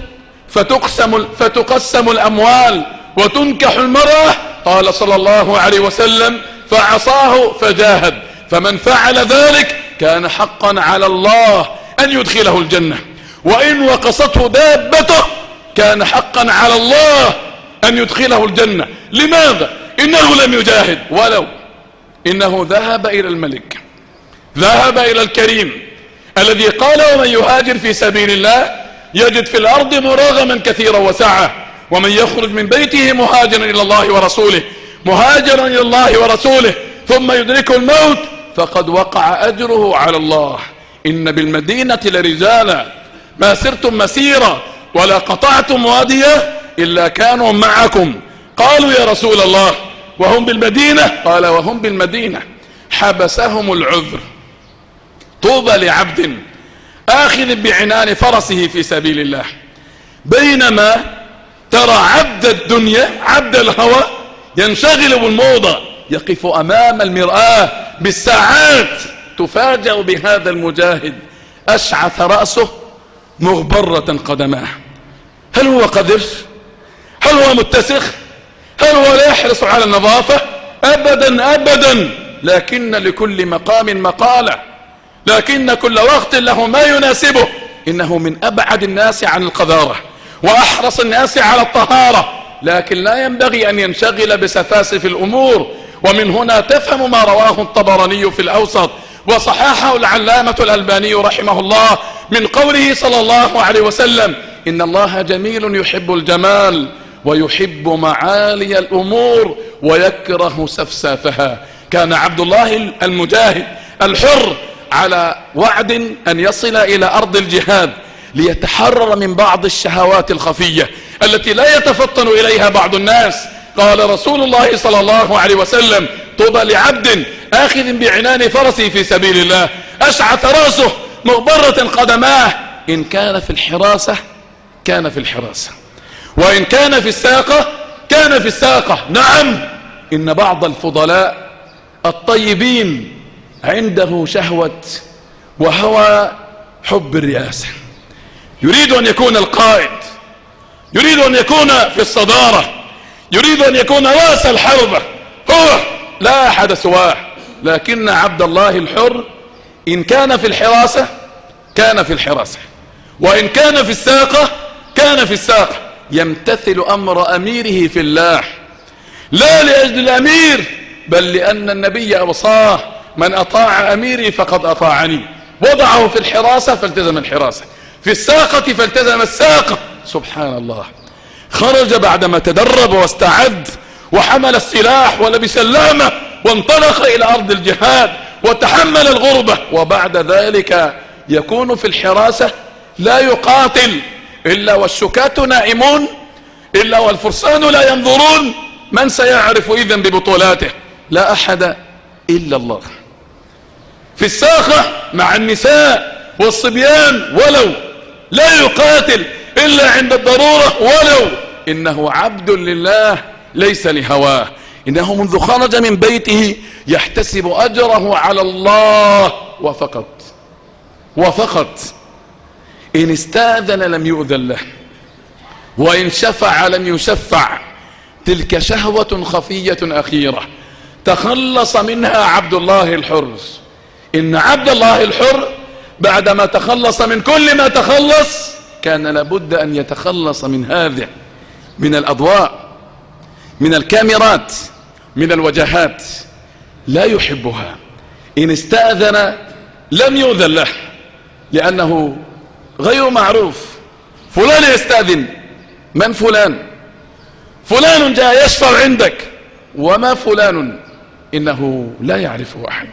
[SPEAKER 2] فتقسم الأموال وتنكح المرأة؟ قال صلى الله عليه وسلم: فعصاه فجاهد. فمن فعل ذلك كان حقا على الله أن يدخله الجنة، وإن وقصته دابته كان حقا على الله أن يدخله الجنة. لماذا؟ إنه لم يجاهد، ولو إنه ذهب إلى الملك، ذهب إلى الكريم الذي قال: ومن يهاجر في سبيل الله يجد في الأرض مراغما كثيرا وسعة، ومن يخرج من بيته مهاجرا إلى الله ورسوله مهاجرا إلى الله ورسوله ثم يدركه الموت فقد وقع أجره على الله. إن بالمدينة لرجالا ما سرتم مسيرا ولا قطعتم واديا إلا كانوا معكم. قالوا: يا رسول الله وهم بالمدينة؟ قال: وهم بالمدينة حبسهم العذر. طوبى لعبد آخذ بعنان فرسه في سبيل الله. بينما ترى عبد الدنيا عبد الهوى ينشغل بالموضة يقف أمام المرآة بالساعات، تفاجأ بهذا المجاهد أشعث رأسه مغبرة قدماه. هل هو قذر؟ هل هو متسخ؟ هل هو لا يحرص على النظافة؟ أبدا أبدا. لكن لكل مقام مقالة، لكن كل وقت له ما يناسبه. إنه من أبعد الناس عن القذارة وأحرص الناس على الطهارة، لكن لا ينبغي أن ينشغل بسفاسف الأمور. ومن هنا تفهم ما رواه الطبراني في الأوسط وصححه العلامة الألباني رحمه الله من قوله صلى الله عليه وسلم: إن الله جميل يحب الجمال ويحب معالي الأمور ويكره سفسافها. كان عبد الله المجاهد الحر على وعد أن يصل إلى أرض الجهاد ليتحرر من بعض الشهوات الخفية التي لا يتفطن إليها بعض الناس. قال رسول الله صلى الله عليه وسلم: طوبى لعبد آخذ بعنان فرسه في سبيل الله أشعث رأسه مغبرة قدماه. إن كان في الحراسة كان في الحراسة، وإن كان في الساقة كان في الساقة. نعم، إن بعض الفضلاء الطيبين عنده شهوة وهوى حب الرئاسة، يريد أن يكون القائد، يريد أن يكون في الصدارة، يريد أن يكون رأس الحربة، هو لا أحد سواه. لكن عبد الله الحر إن كان في الحراسة كان في الحراسة، وإن كان في الساقة كان في الساقة، يمتثل أمر أميره في الله، لا لأجل الأمير بل لأن النبي أوصاه: من أطاع أميري فقد أطاعني. وضعه في الحراسة فالتزم الحراسة، في الساقة فالتزم الساقة. سبحان الله. خرج بعدما تدرب واستعد وحمل السلاح ولبس اللامة وانطلق إلى أرض الجهاد وتحمل الغربة، وبعد ذلك يكون في الحراسة لا يقاتل إلا والشكاة نائمون، إلا والفرسان لا ينظرون. من سيعرف إذن ببطولاته؟ لا أحد إلا الله. في الساقة مع النساء والصبيان، ولو لا يقاتل إلا عند الضرورة، ولو إنه عبد لله ليس لهواه، إنه منذ خرج من بيته يحتسب أجره على الله وفقط. إن استاذن لم يؤذن له، وإن شفع لم يشفع. تلك شهوة خفية أخيرة تخلص منها عبد الله الحر. إن عبد الله الحر بعدما تخلص من كل ما تخلص كان لابد أن يتخلص من هذه، من الأضواء، من الكاميرات، من الوجهات، لا يحبها. إن استأذن لم يؤذن له لأنه غير معروف. فلان يستأذن، من فلان؟ فلان جاء يشفع عندك، وما فلان؟ إنه لا يعرفه أحد.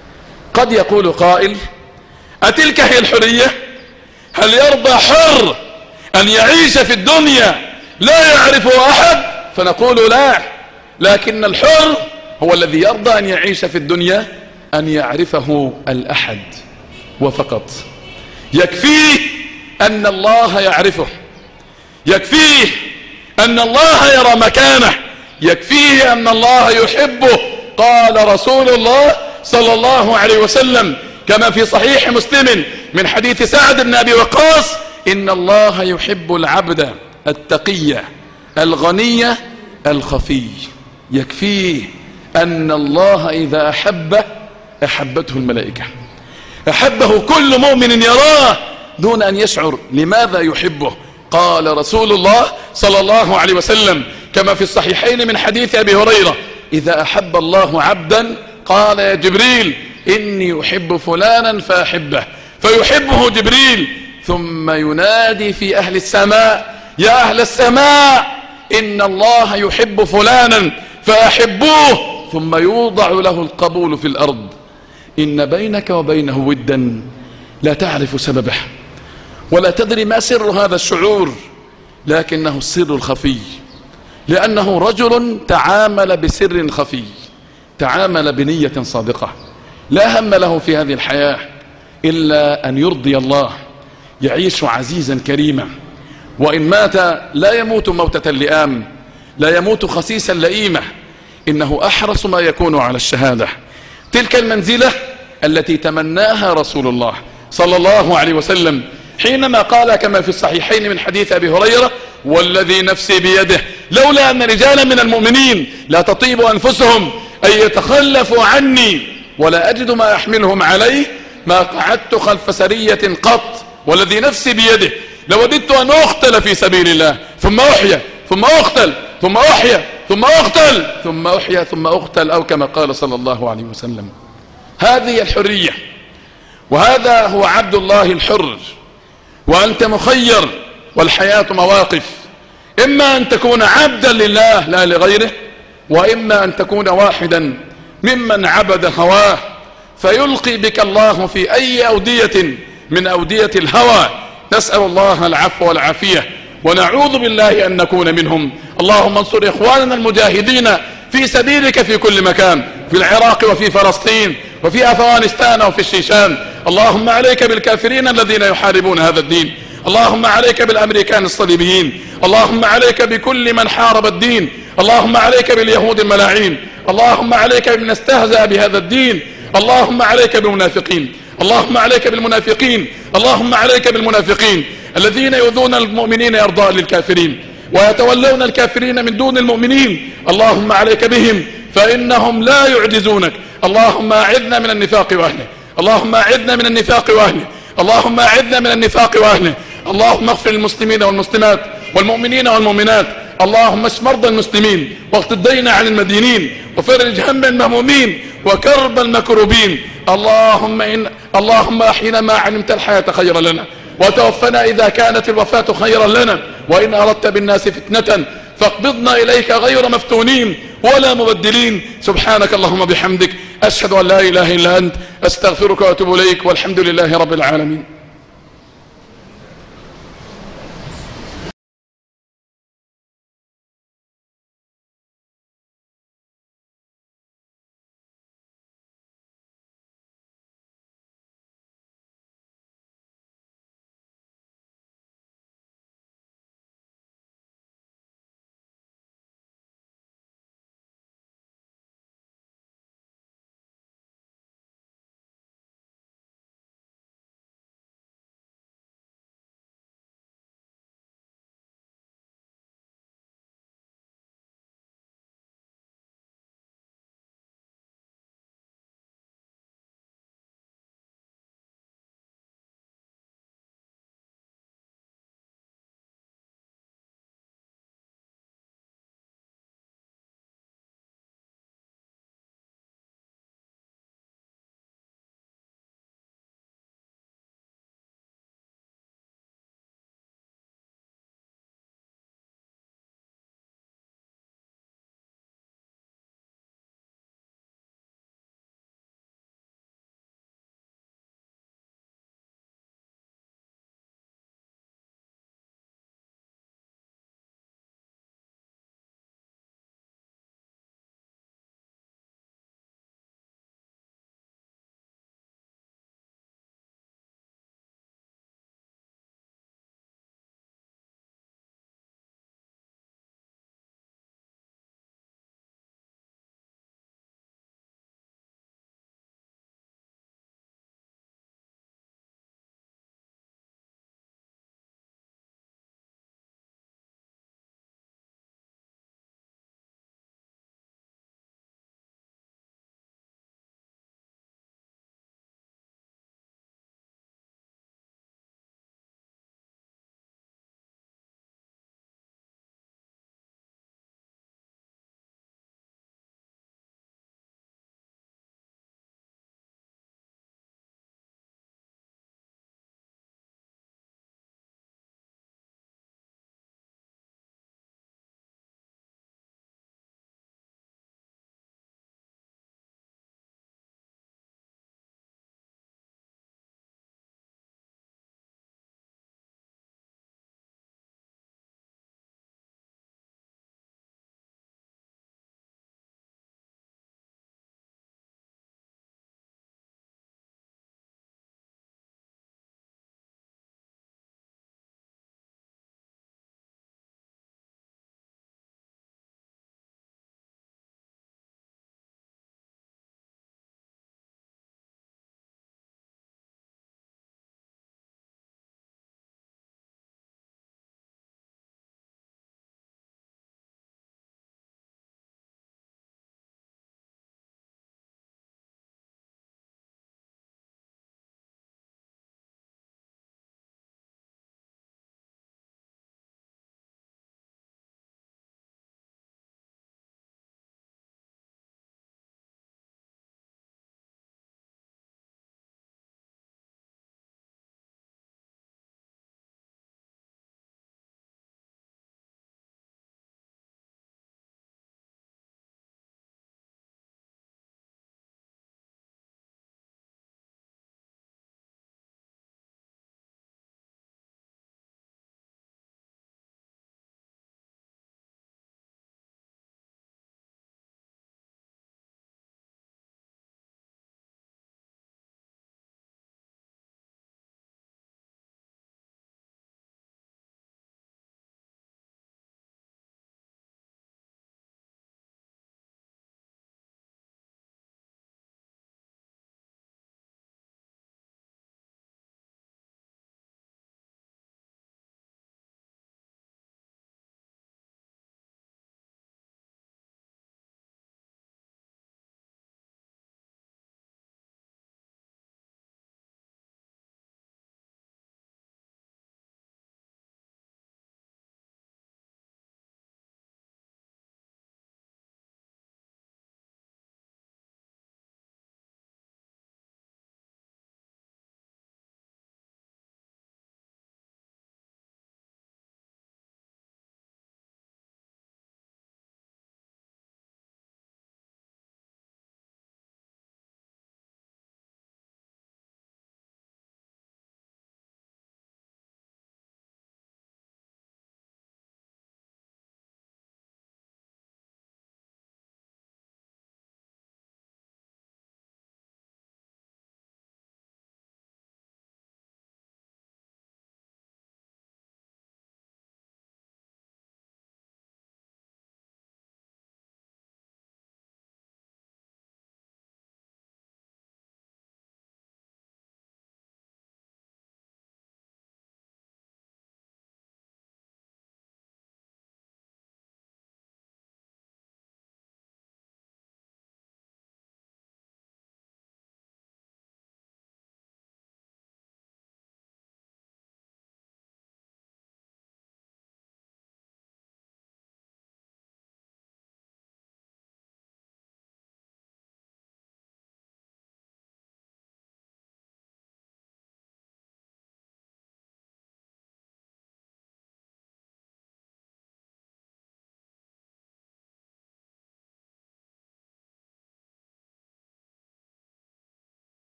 [SPEAKER 2] قد يقول قائل: أتلك هي الحرية؟ هل يرضى حر أن يعيش في الدنيا لا يعرفه أحد؟ فنقول لا، لكن الحر هو الذي يرضى أن يعيش في الدنيا أن يعرفه الأحد وفقط. يكفيه أن الله يعرفه، يكفيه أن الله يرى مكانه، يكفيه أن الله يحبه. قال رسول الله صلى الله عليه وسلم كما في صحيح مسلم من حديث سعد بن أبي وقاص: إن الله يحب العبد التقي الغني الخفي. يكفيه أن الله إذا أحبه أحبته الملائكة، أحبه كل مؤمن يراه دون أن يشعر لماذا يحبه. قال رسول الله صلى الله عليه وسلم كما في الصحيحين من حديث أبي هريرة: إذا أحب الله عبدا قال يا جبريل إني أحب فلانا فأحبه، فيحبه جبريل، ثم ينادي في أهل السماء: يا أهل السماء إن الله يحب فلانا فأحبوه، ثم يوضع له القبول في الأرض. إن بينك وبينه ودا لا تعرف سببه ولا تدري ما سر هذا الشعور، لكنه السر الخفي، لأنه رجل تعامل بسر خفي، تعامل بنية صادقة، لا هم له في هذه الحياة إلا أن يرضي الله، يعيش عزيزا كريما، وإن مات لا يموت موتة اللئام، لا يموت خسيسا لئيمة، إنه أحرص ما يكون على الشهادة. تلك المنزلة التي تمناها رسول الله صلى الله عليه وسلم حينما قال كما في الصحيحين من حديث أبي هريرة: والذي نفسي بيده لولا أن رجالا من المؤمنين لا تطيب أنفسهم أن يتخلفوا عني ولا أجد ما أحملهم عليه ما قعدت خلف سرية قط، والذي نفسي بيده لوددت أن أقتل في سبيل الله ثم أحيا ثم أقتل ثم أحيا ثم أقتل ثم أحيا ثم أقتل، أو كما قال صلى الله عليه وسلم. هذه الحرية، وهذا هو عبد الله الحر. وأنت مخير، والحياة مواقف، إما أن تكون عبدا لله لا لغيره، وإما أن تكون واحدا ممن عبد هواه فيلقي بك الله في أي أودية من أودية الهوى. نسأل الله العفو والعافية ونعوذ بالله أن نكون منهم. اللهم انصر إخواننا المجاهدين في سبيلك في كل مكان، في العراق وفي فلسطين وفي أفغانستان وفي الشيشان. اللهم عليك بالكافرين الذين يحاربون هذا الدين، اللهم عليك بالأمريكان الصليبيين، اللهم عليك بكل من حارب الدين، اللهم عليك باليهود الملاعين، اللهم عليك بمن استهزأ بهذا الدين، اللهم عليك بالمنافقين، اللهم عليك بالمنافقين، اللهم عليك بالمنافقين الذين يؤذون المؤمنين إرضاء للكافرين ويتولون الكافرين من دون المؤمنين. اللهم عليك بهم فإنهم لا يعجزونك. اللهم أعذنا من النفاق وأهله، اللهم أعذنا من النفاق وأهله، اللهم أعذنا من النفاق وأهله. اللهم اغفر للمسلمين والمسلمات والمؤمنين والمؤمنات. اللهم اشف مرضى المسلمين واغفر الدين عن المدينين وفرج هم المهمومين وكرب المكروبين. اللهم احينا ما علمت الحياة خيرا لنا، وتوفنا إذا كانت الوفاة خيرا لنا، وإن أردت بالناس فتنة فاقبضنا إليك غير مفتونين ولا مبدلين. سبحانك اللهم بحمدك، أشهد أن لا إله إلا أنت، أستغفرك وأتوب إليك، والحمد لله رب العالمين.